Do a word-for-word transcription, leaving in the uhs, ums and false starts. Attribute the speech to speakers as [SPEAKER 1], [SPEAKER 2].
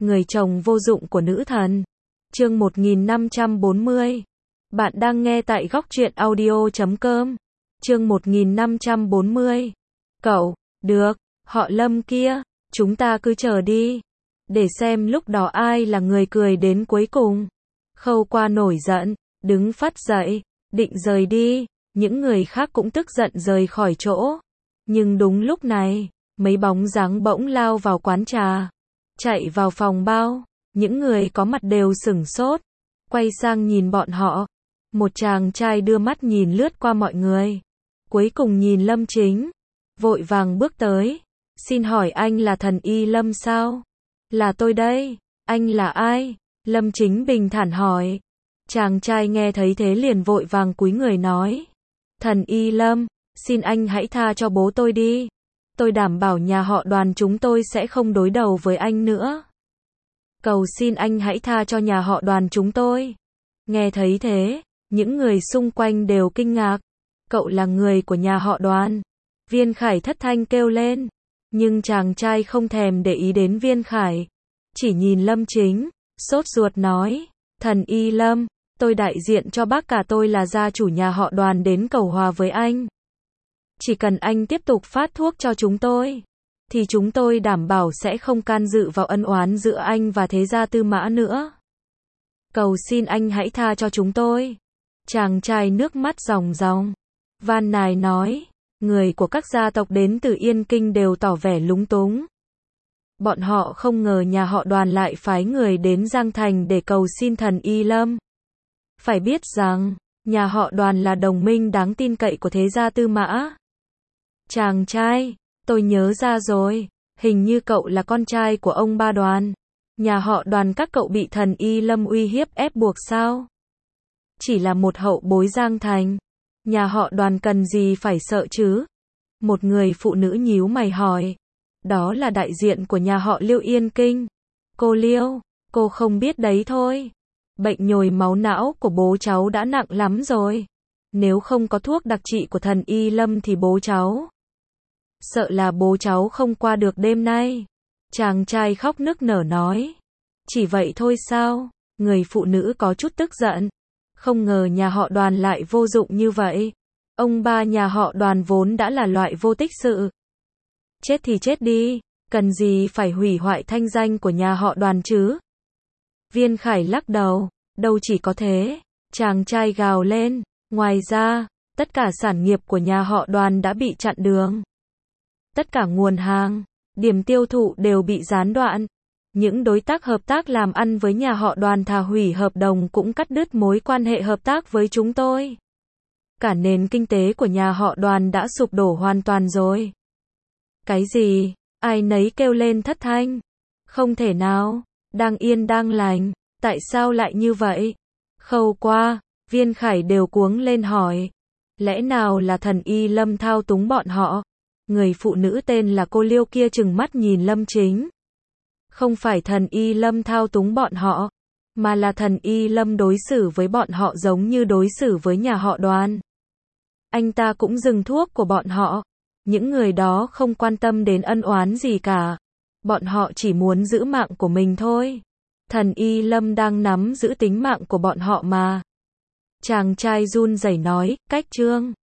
[SPEAKER 1] người chồng vô dụng của nữ thần. Chương một nghìn năm trăm bốn mươi. Bạn đang nghe tại góc truyện audio chấm com. Chương một nghìn năm trăm bốn mươi. Cậu, được, họ Lâm kia, chúng ta cứ chờ đi. Để xem lúc đó ai là người cười đến cuối cùng. Khâu Qua nổi giận, đứng phắt dậy, định rời đi. Những người khác cũng tức giận rời khỏi chỗ. Nhưng đúng lúc này, mấy bóng dáng bỗng lao vào quán trà. Chạy vào phòng bao. Những người có mặt đều sửng sốt. Quay sang nhìn bọn họ. Một chàng trai đưa mắt nhìn lướt qua mọi người. Cuối cùng nhìn Lâm Chính. Vội vàng bước tới. Xin hỏi anh là thần y Lâm sao? Là tôi đây. Anh là ai? Lâm Chính bình thản hỏi. Chàng trai nghe thấy thế liền vội vàng cúi người nói. Thần y Lâm, xin anh hãy tha cho bố tôi đi. Tôi đảm bảo nhà họ Đoàn chúng tôi sẽ không đối đầu với anh nữa. Cầu xin anh hãy tha cho nhà họ Đoàn chúng tôi. Nghe thấy thế, những người xung quanh đều kinh ngạc. Cậu là người của nhà họ Đoàn. Viên Khải thất thanh kêu lên. Nhưng chàng trai không thèm để ý đến Viên Khải. Chỉ nhìn Lâm Chính, sốt ruột nói. Thần y Lâm, tôi đại diện cho bác cả tôi là gia chủ nhà họ Đoàn đến cầu hòa với anh. Chỉ cần anh tiếp tục phát thuốc cho chúng tôi, thì chúng tôi đảm bảo sẽ không can dự vào ân oán giữa anh và thế gia Tư Mã nữa. Cầu xin anh hãy tha cho chúng tôi. Chàng trai nước mắt ròng ròng. Van nài nói. Người của các gia tộc đến từ Yên Kinh đều tỏ vẻ lúng túng. Bọn họ không ngờ nhà họ Đoàn lại phái người đến Giang Thành để cầu xin thần y Lâm. Phải biết rằng, nhà họ Đoàn là đồng minh đáng tin cậy của thế gia Tư Mã. Chàng trai, tôi nhớ ra rồi, hình như cậu là con trai của ông ba Đoàn. Nhà họ Đoàn các cậu bị thần y Lâm uy hiếp ép buộc sao? Chỉ là một hậu bối Giang Thành. Nhà họ Đoàn cần gì phải sợ chứ? Một người phụ nữ nhíu mày hỏi. Đó là đại diện của nhà họ Liêu Yên Kinh. Cô Liêu, cô không biết đấy thôi. Bệnh nhồi máu não của bố cháu đã nặng lắm rồi. Nếu không có thuốc đặc trị của thần y Lâm thì bố cháu. Sợ là bố cháu không qua được đêm nay. Chàng trai khóc nức nở nói. Chỉ vậy thôi sao? Người phụ nữ có chút tức giận. Không ngờ nhà họ Đoàn lại vô dụng như vậy. Ông ba nhà họ Đoàn vốn đã là loại vô tích sự. Chết thì chết đi, cần gì phải hủy hoại thanh danh của nhà họ Đoàn chứ? Viên Khải lắc đầu, đâu chỉ có thế. Chàng trai gào lên. Ngoài ra, tất cả sản nghiệp của nhà họ Đoàn đã bị chặn đường. Tất cả nguồn hàng, điểm tiêu thụ đều bị gián đoạn. Những đối tác hợp tác làm ăn với nhà họ Đoàn thà hủy hợp đồng cũng cắt đứt mối quan hệ hợp tác với chúng tôi. Cả nền kinh tế của nhà họ Đoàn đã sụp đổ hoàn toàn rồi. Cái gì? Ai nấy kêu lên thất thanh. Không thể nào, đang yên đang lành, tại sao lại như vậy? Khâu Qua, Viên Khải đều cuống lên hỏi. Lẽ nào là thần y Lâm thao túng bọn họ? Người phụ nữ tên là cô Liêu kia trừng mắt nhìn Lâm Chính. Không phải thần y Lâm thao túng bọn họ, mà là thần y Lâm đối xử với bọn họ giống như đối xử với nhà họ Đoàn. Anh ta cũng dừng thuốc của bọn họ. Những người đó không quan tâm đến ân oán gì cả. Bọn họ chỉ muốn giữ mạng của mình thôi. Thần y Lâm đang nắm giữ tính mạng của bọn họ mà. Chàng trai run rẩy nói, cách trương.